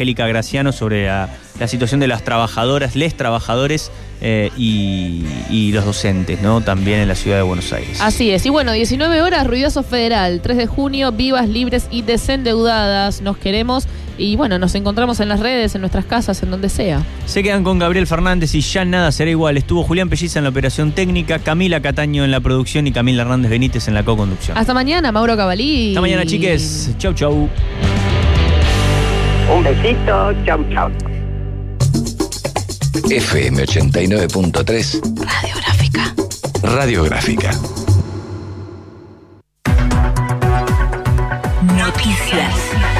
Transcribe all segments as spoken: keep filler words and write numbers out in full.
Angélica Graciano sobre la, la situación de las trabajadoras, les trabajadores eh, y, y los docentes, ¿no? También en la ciudad de Buenos Aires. Así es. Y bueno, diecinueve horas, ruidoso federal, tres de junio, vivas, libres y desendeudadas. Nos queremos y bueno, nos encontramos en las redes, en nuestras casas, en donde sea. Se quedan con Gabriel Fernández y ya nada será igual. Estuvo Julián Pelliza en la operación técnica, Camila Cataño en la producción y Camila Hernández Benítez en la co-conducción. Hasta mañana, Mauro Cavalí. Hasta mañana, chiques. Chau, chau. Un besito. Chau, chau. F M ochenta y nueve punto tres Radiográfica. Radiográfica. Noticias.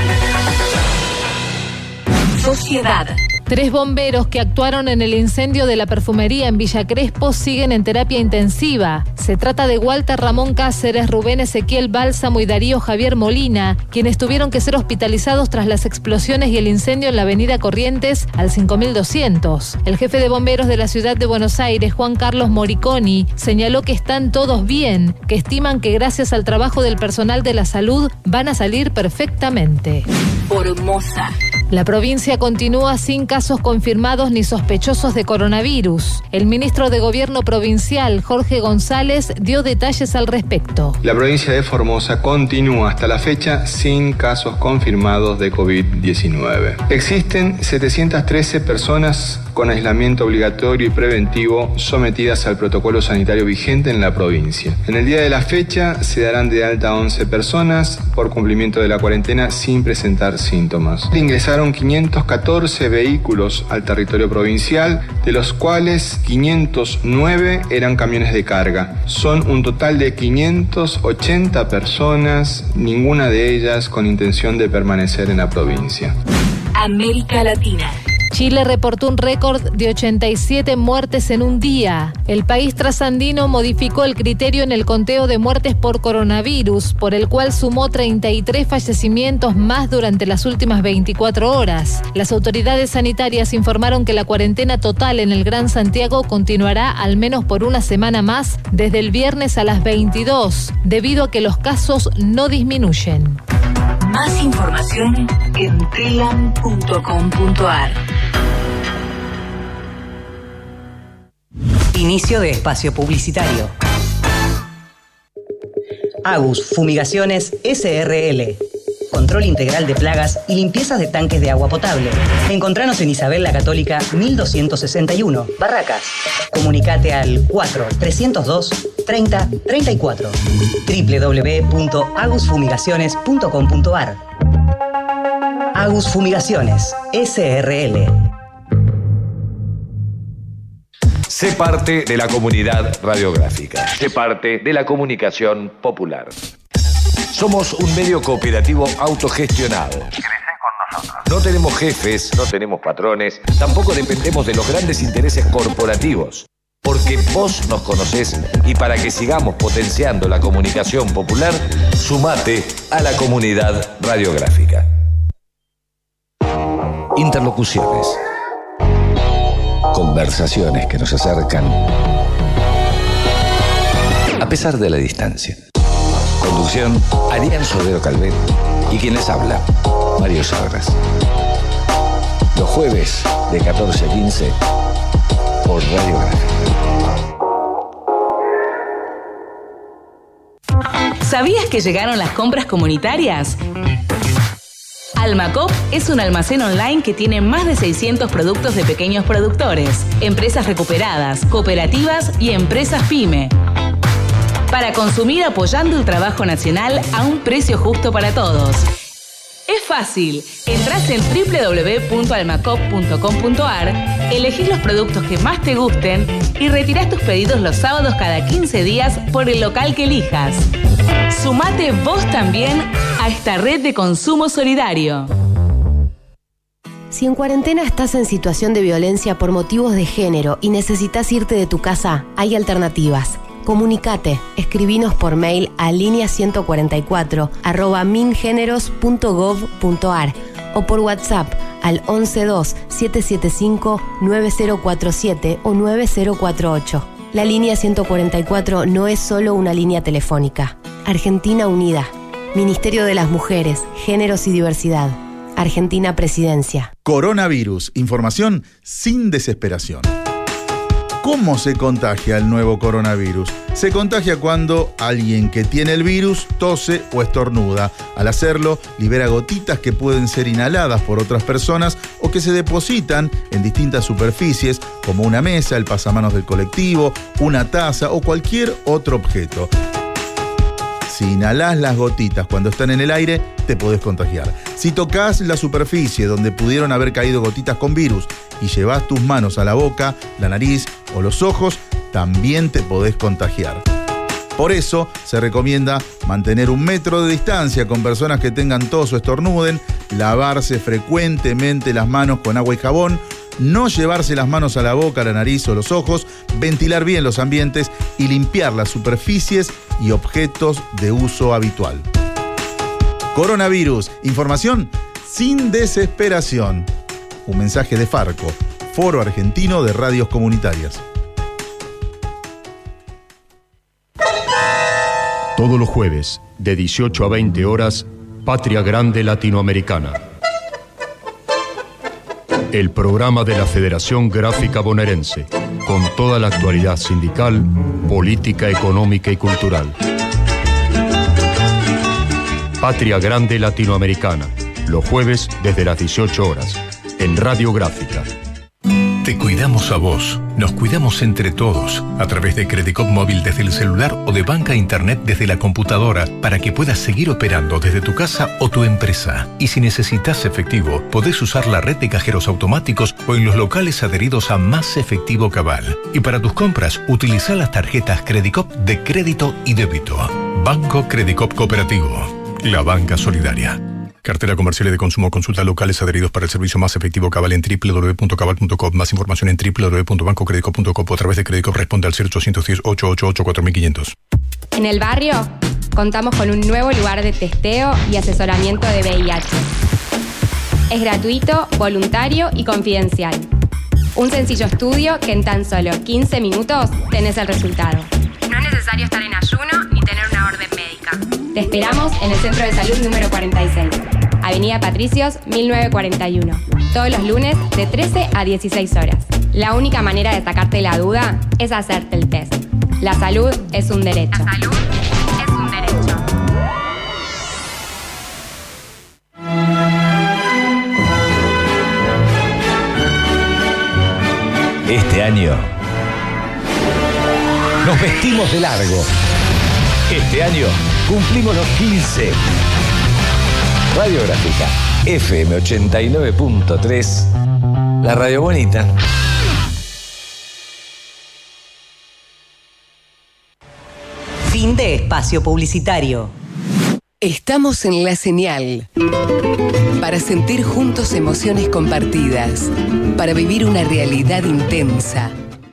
Sociedad. Tres bomberos que actuaron en el incendio de la perfumería en Villa Crespo siguen en terapia intensiva. Se trata de Walter Ramón Cáceres, Rubén Ezequiel Bálsamo y Darío Javier Molina, quienes tuvieron que ser hospitalizados tras las explosiones y el incendio en la avenida Corrientes al cinco mil doscientos. El jefe de bomberos de la ciudad de Buenos Aires, Juan Carlos Moriconi, señaló que están todos bien, que estiman que gracias al trabajo del personal de la salud van a salir perfectamente. Formosa. La provincia continúa sin casos confirmados ni sospechosos de coronavirus. El ministro de Gobierno provincial, Jorge González, dio detalles al respecto. La provincia de Formosa continúa hasta la fecha sin casos confirmados de COVID diecinueve. Existen setecientas trece personas con aislamiento obligatorio y preventivo sometidas al protocolo sanitario vigente en la provincia. En el día de la fecha se darán de alta once personas por cumplimiento de la cuarentena sin presentar síntomas. Ingresaron quinientos catorce vehículos al territorio provincial, de los cuales quinientos nueve eran camiones de carga. Son un total de quinientas ochenta personas, ninguna de ellas con intención de permanecer en la provincia. América Latina. Chile reportó un récord de ochenta y siete muertes en un día. El país trasandino modificó el criterio en el conteo de muertes por coronavirus, por el cual sumó treinta y tres fallecimientos más durante las últimas veinticuatro horas. Las autoridades sanitarias informaron que la cuarentena total en el Gran Santiago continuará al menos por una semana más, desde el viernes a las veintidós, debido a que los casos no disminuyen. Más información en telam punto com punto ar. Inicio de espacio publicitario. Agus Fumigaciones S R L. Control integral de plagas y limpiezas de tanques de agua potable. Encontranos en Isabel la Católica mil doscientos sesenta y uno, Barracas. Comunicate al cuatro trescientos dos treinta treinta y cuatro. doble u doble u doble u punto agus fumigaciones punto com punto ar. Agus Fumigaciones S R L. Sé parte de la comunidad radiográfica. Sé parte de la comunicación popular. Somos un medio cooperativo autogestionado. No tenemos jefes, no tenemos patrones, tampoco dependemos de los grandes intereses corporativos. Porque vos nos conocés y para que sigamos potenciando la comunicación popular, sumate a la comunidad radiográfica. Interlocuciones. Conversaciones que nos acercan a pesar de la distancia. Conducción, Arián Sodero Calvet y quien les habla, Mario Sagras. Los jueves de catorce a quince por Radiográfica. ¿Sabías que llegaron las compras comunitarias? Almacop es un almacén online que tiene más de seiscientos productos de pequeños productores, empresas recuperadas, cooperativas y empresas pyme. Para consumir apoyando el trabajo nacional a un precio justo para todos. Es fácil. Entrás en doble u doble u doble u punto almacop punto com punto ar, elegís los productos que más te gusten y retirás tus pedidos los sábados cada quince días por el local que elijas. Sumate vos también a esta red de consumo solidario. Si en cuarentena estás en situación de violencia por motivos de género y necesitas irte de tu casa, hay alternativas. Comunicate, escribinos por mail a línea ciento cuarenta y cuatro arroba mingeneros punto gov punto ar o por WhatsApp al once dos siete siete cinco nueve cero cuatro siete o nueve cero cuatro ocho. La línea ciento cuarenta y cuatro no es solo una línea telefónica. Argentina Unida, Ministerio de las Mujeres, Géneros y Diversidad. Argentina Presidencia. Coronavirus. Información sin desesperación. ¿Cómo se contagia el nuevo coronavirus? Se contagia cuando alguien que tiene el virus tose o estornuda. Al hacerlo, libera gotitas que pueden ser inhaladas por otras personas o que se depositan en distintas superficies, como una mesa, el pasamanos del colectivo, una taza o cualquier otro objeto. Si inhalás las gotitas cuando están en el aire, te podés contagiar. Si tocas la superficie donde pudieron haber caído gotitas con virus y llevas tus manos a la boca, la nariz o los ojos, también te podés contagiar. Por eso se recomienda mantener un metro de distancia con personas que tengan tos o estornuden, lavarse frecuentemente las manos con agua y jabón, no llevarse las manos a la boca, la nariz o los ojos, ventilar bien los ambientes y limpiar las superficies y objetos de uso habitual. Coronavirus, información sin desesperación. Un mensaje de Farco, Foro Argentino de Radios Comunitarias. Todos los jueves, de dieciocho a veinte horas, Patria Grande Latinoamericana. El programa de la Federación Gráfica Bonaerense, con toda la actualidad sindical, política, económica y cultural. Patria Grande Latinoamericana, los jueves desde las dieciocho horas, en Radio Gráfica. Te cuidamos a vos, nos cuidamos entre todos, a través de Credicop Móvil desde el celular o de banca internet desde la computadora, para que puedas seguir operando desde tu casa o tu empresa. Y si necesitas efectivo, podés usar la red de cajeros automáticos o en los locales adheridos a Más Efectivo Cabal. Y para tus compras, utiliza las tarjetas Credicop de crédito y débito. Banco Credicop Cooperativo, la banca solidaria. Cartera comercial y de consumo. Consulta locales adheridos para el servicio Más Efectivo Cabal en doble u doble u doble u punto cabal punto com. Más información en doble u doble u doble u punto banco credicop punto com o a través de Credicop. Responde al cero ochocientos diez, ochocientos ochenta y ocho, cuatro mil quinientos. En el barrio contamos con un nuevo lugar de testeo y asesoramiento de V I H. Es gratuito, voluntario y confidencial. Un sencillo estudio que en tan solo quince minutos tenés el resultado. No es necesario estar en ayuno ni tener una orden médica. Te esperamos en el Centro de Salud número cuarenta y seis, Avenida Patricios, mil novecientos cuarenta y uno. Todos los lunes de trece a dieciséis horas. La única manera de sacarte la duda es hacerte el test. La salud es un derecho. La salud es un derecho. Este año nos vestimos de largo. Este año cumplimos los quince. Radiográfica F M ochenta y nueve punto tres, la radio bonita. Fin de espacio publicitario. Estamos en La Señal para sentir juntos emociones compartidas, para vivir una realidad intensa.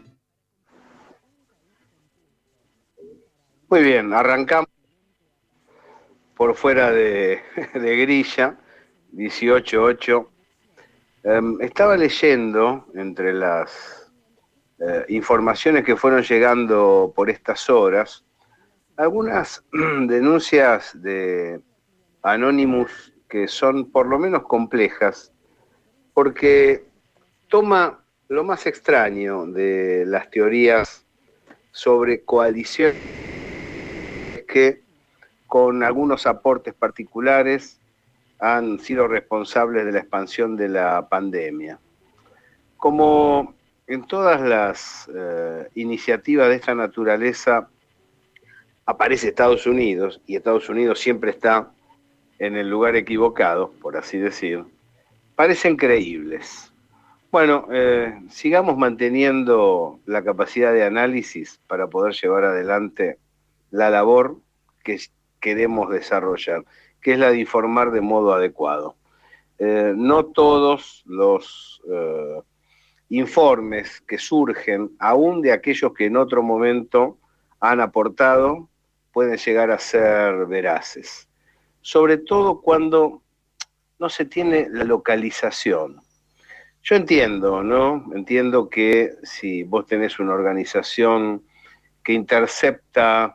Muy bien, arrancamos por fuera de, de grilla, dieciocho ocho. Um, estaba leyendo entre las uh, informaciones que fueron llegando por estas horas, algunas denuncias de Anonymous que son por lo menos complejas, porque toma lo más extraño de las teorías sobre coaliciones que con algunos aportes particulares han sido responsables de la expansión de la pandemia. Como en todas las eh, iniciativas de esta naturaleza aparece Estados Unidos, y Estados Unidos siempre está en el lugar equivocado, por así decir, parecen creíbles. Bueno, eh, sigamos manteniendo la capacidad de análisis para poder llevar adelante la labor que queremos desarrollar, que es la de informar de modo adecuado. Eh, no todos los eh, informes que surgen, aún de aquellos que en otro momento han aportado, pueden llegar a ser veraces. Sobre todo cuando no se tiene la localización. Yo entiendo, ¿no? Entiendo que si vos tenés una organización que intercepta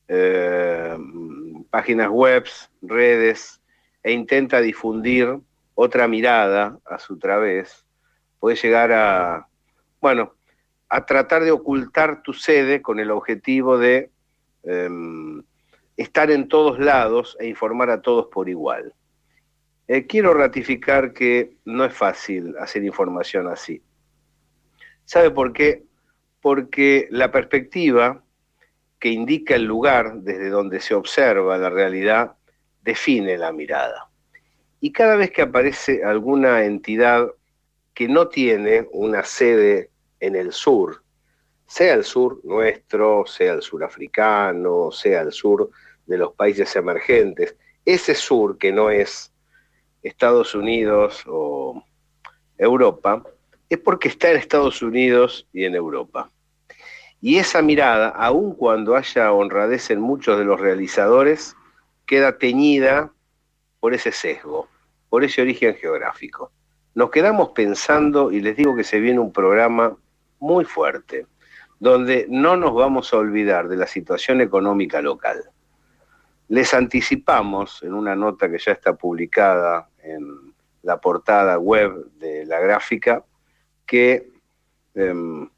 eh, páginas web, redes, e intenta difundir otra mirada a su través, puedes llegar a, bueno, a tratar de ocultar tu sede con el objetivo de eh, estar en todos lados e informar a todos por igual. Eh, quiero ratificar que no es fácil hacer información así. ¿Sabe por qué? Porque la perspectiva que indica el lugar desde donde se observa la realidad define la mirada. Y cada vez que aparece alguna entidad que no tiene una sede en el sur, sea el sur nuestro, sea el sur africano, sea el sur de los países emergentes, ese sur que no es Estados Unidos o Europa, es porque está en Estados Unidos y en Europa. Y esa mirada, aun cuando haya honradez en muchos de los realizadores, queda teñida por ese sesgo, por ese origen geográfico. Nos quedamos pensando, y les digo que se viene un programa muy fuerte, donde no nos vamos a olvidar de la situación económica local. Les anticipamos en una nota que ya está publicada en la portada web de la gráfica, que eh,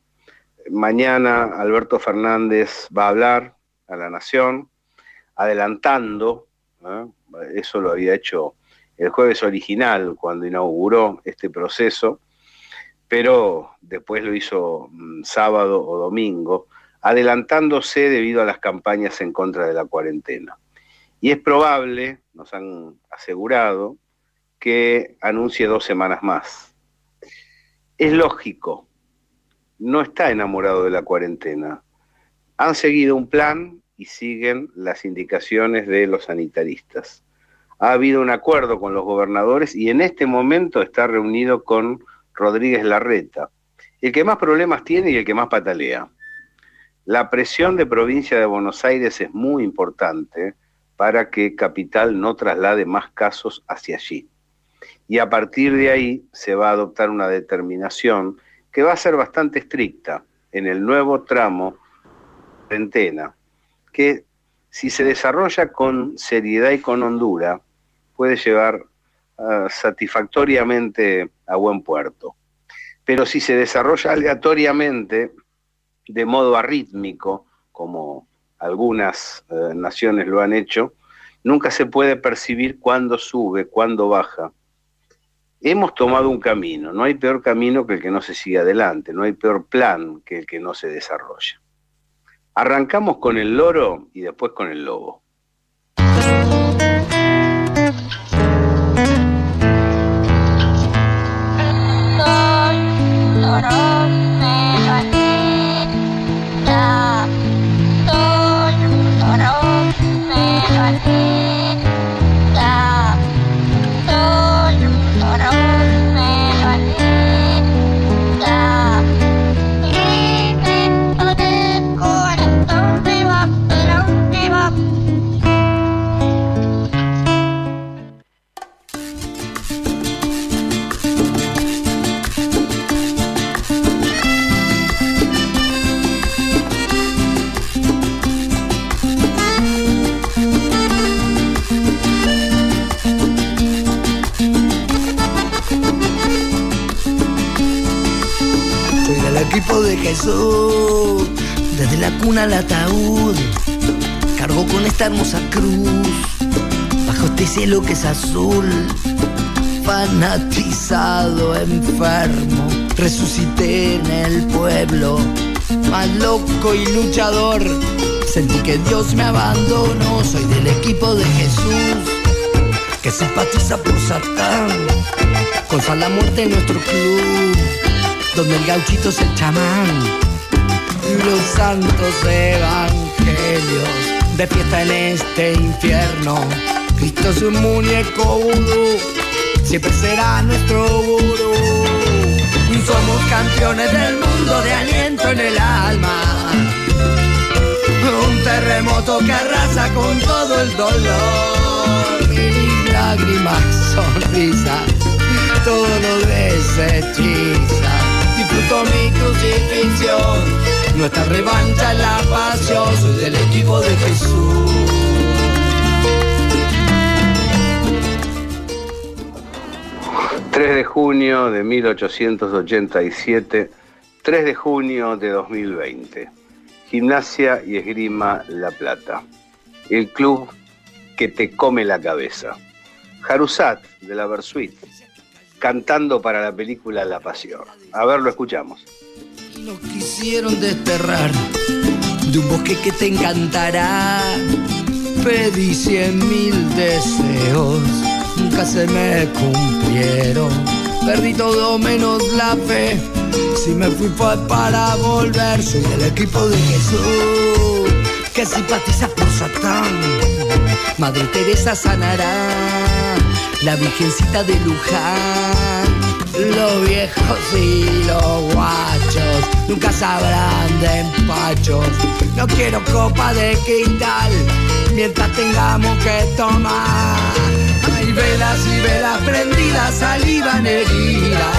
mañana Alberto Fernández va a hablar a la Nación, adelantando, ¿eh? Eso lo había hecho el jueves original cuando inauguró este proceso, pero después lo hizo mm, sábado o domingo, adelantándose debido a las campañas en contra de la cuarentena. Y es probable, nos han asegurado, que anuncie dos semanas más. Es lógico, no está enamorado de la cuarentena. Han seguido un plan y siguen las indicaciones de los sanitaristas. Ha habido un acuerdo con los gobernadores y en este momento está reunido con Rodríguez Larreta, el que más problemas tiene y el que más patalea. La presión de provincia de Buenos Aires es muy importante para que Capital no traslade más casos hacia allí. Y a partir de ahí se va a adoptar una determinación que va a ser bastante estricta en el nuevo tramo de cuarentena, que si se desarrolla con seriedad y con hondura, puede llevar uh, satisfactoriamente a buen puerto. Pero si se desarrolla aleatoriamente, de modo arrítmico, como algunas uh, naciones lo han hecho, nunca se puede percibir cuándo sube, cuándo baja. Hemos tomado un camino, no hay peor camino que el que no se sigue adelante, no hay peor plan que el que no se desarrolla. Arrancamos con el loro y después con el lobo. Equipo de Jesús, desde la cuna al ataúd, cargo con esta hermosa cruz, bajo este cielo que es azul, fanatizado, enfermo, resucité en el pueblo, más loco y luchador, sentí que Dios me abandonó, soy del equipo de Jesús, que simpatiza por Satán, con la muerte en nuestro club, donde el gauchito es el chamán, los santos evangelios de fiesta en este infierno. Cristo es un muñeco vudú, siempre será nuestro gurú. Somos campeones del mundo de aliento en el alma, un terremoto que arrasa con todo el dolor. Mis lágrimas, sonrisa, todo lo deshechiza. Disfruto mi crucifixión, nuestra revancha es la pasión, soy del equipo de Jesús. tres de junio de mil ochocientos ochenta y siete, tres de junio de dos mil veinte. Gimnasia y Esgrima La Plata. El club que te come la cabeza. Jaruzat, de la Versuit, cantando para la película La Pasión. A ver, lo escuchamos. Nos quisieron desterrar de un bosque que te encantará. Pedí cien mil deseos, nunca se me cumplieron. Perdí todo menos la fe. Si me fui fue para volver. Soy del equipo de Jesús, que simpatiza por Satán. Madre Teresa sanará, la Virgencita de Luján. Los viejos y los guachos nunca sabrán de empachos. No quiero copa de cristal mientras tengamos que tomar. Hay velas y velas prendidas, saliva herida.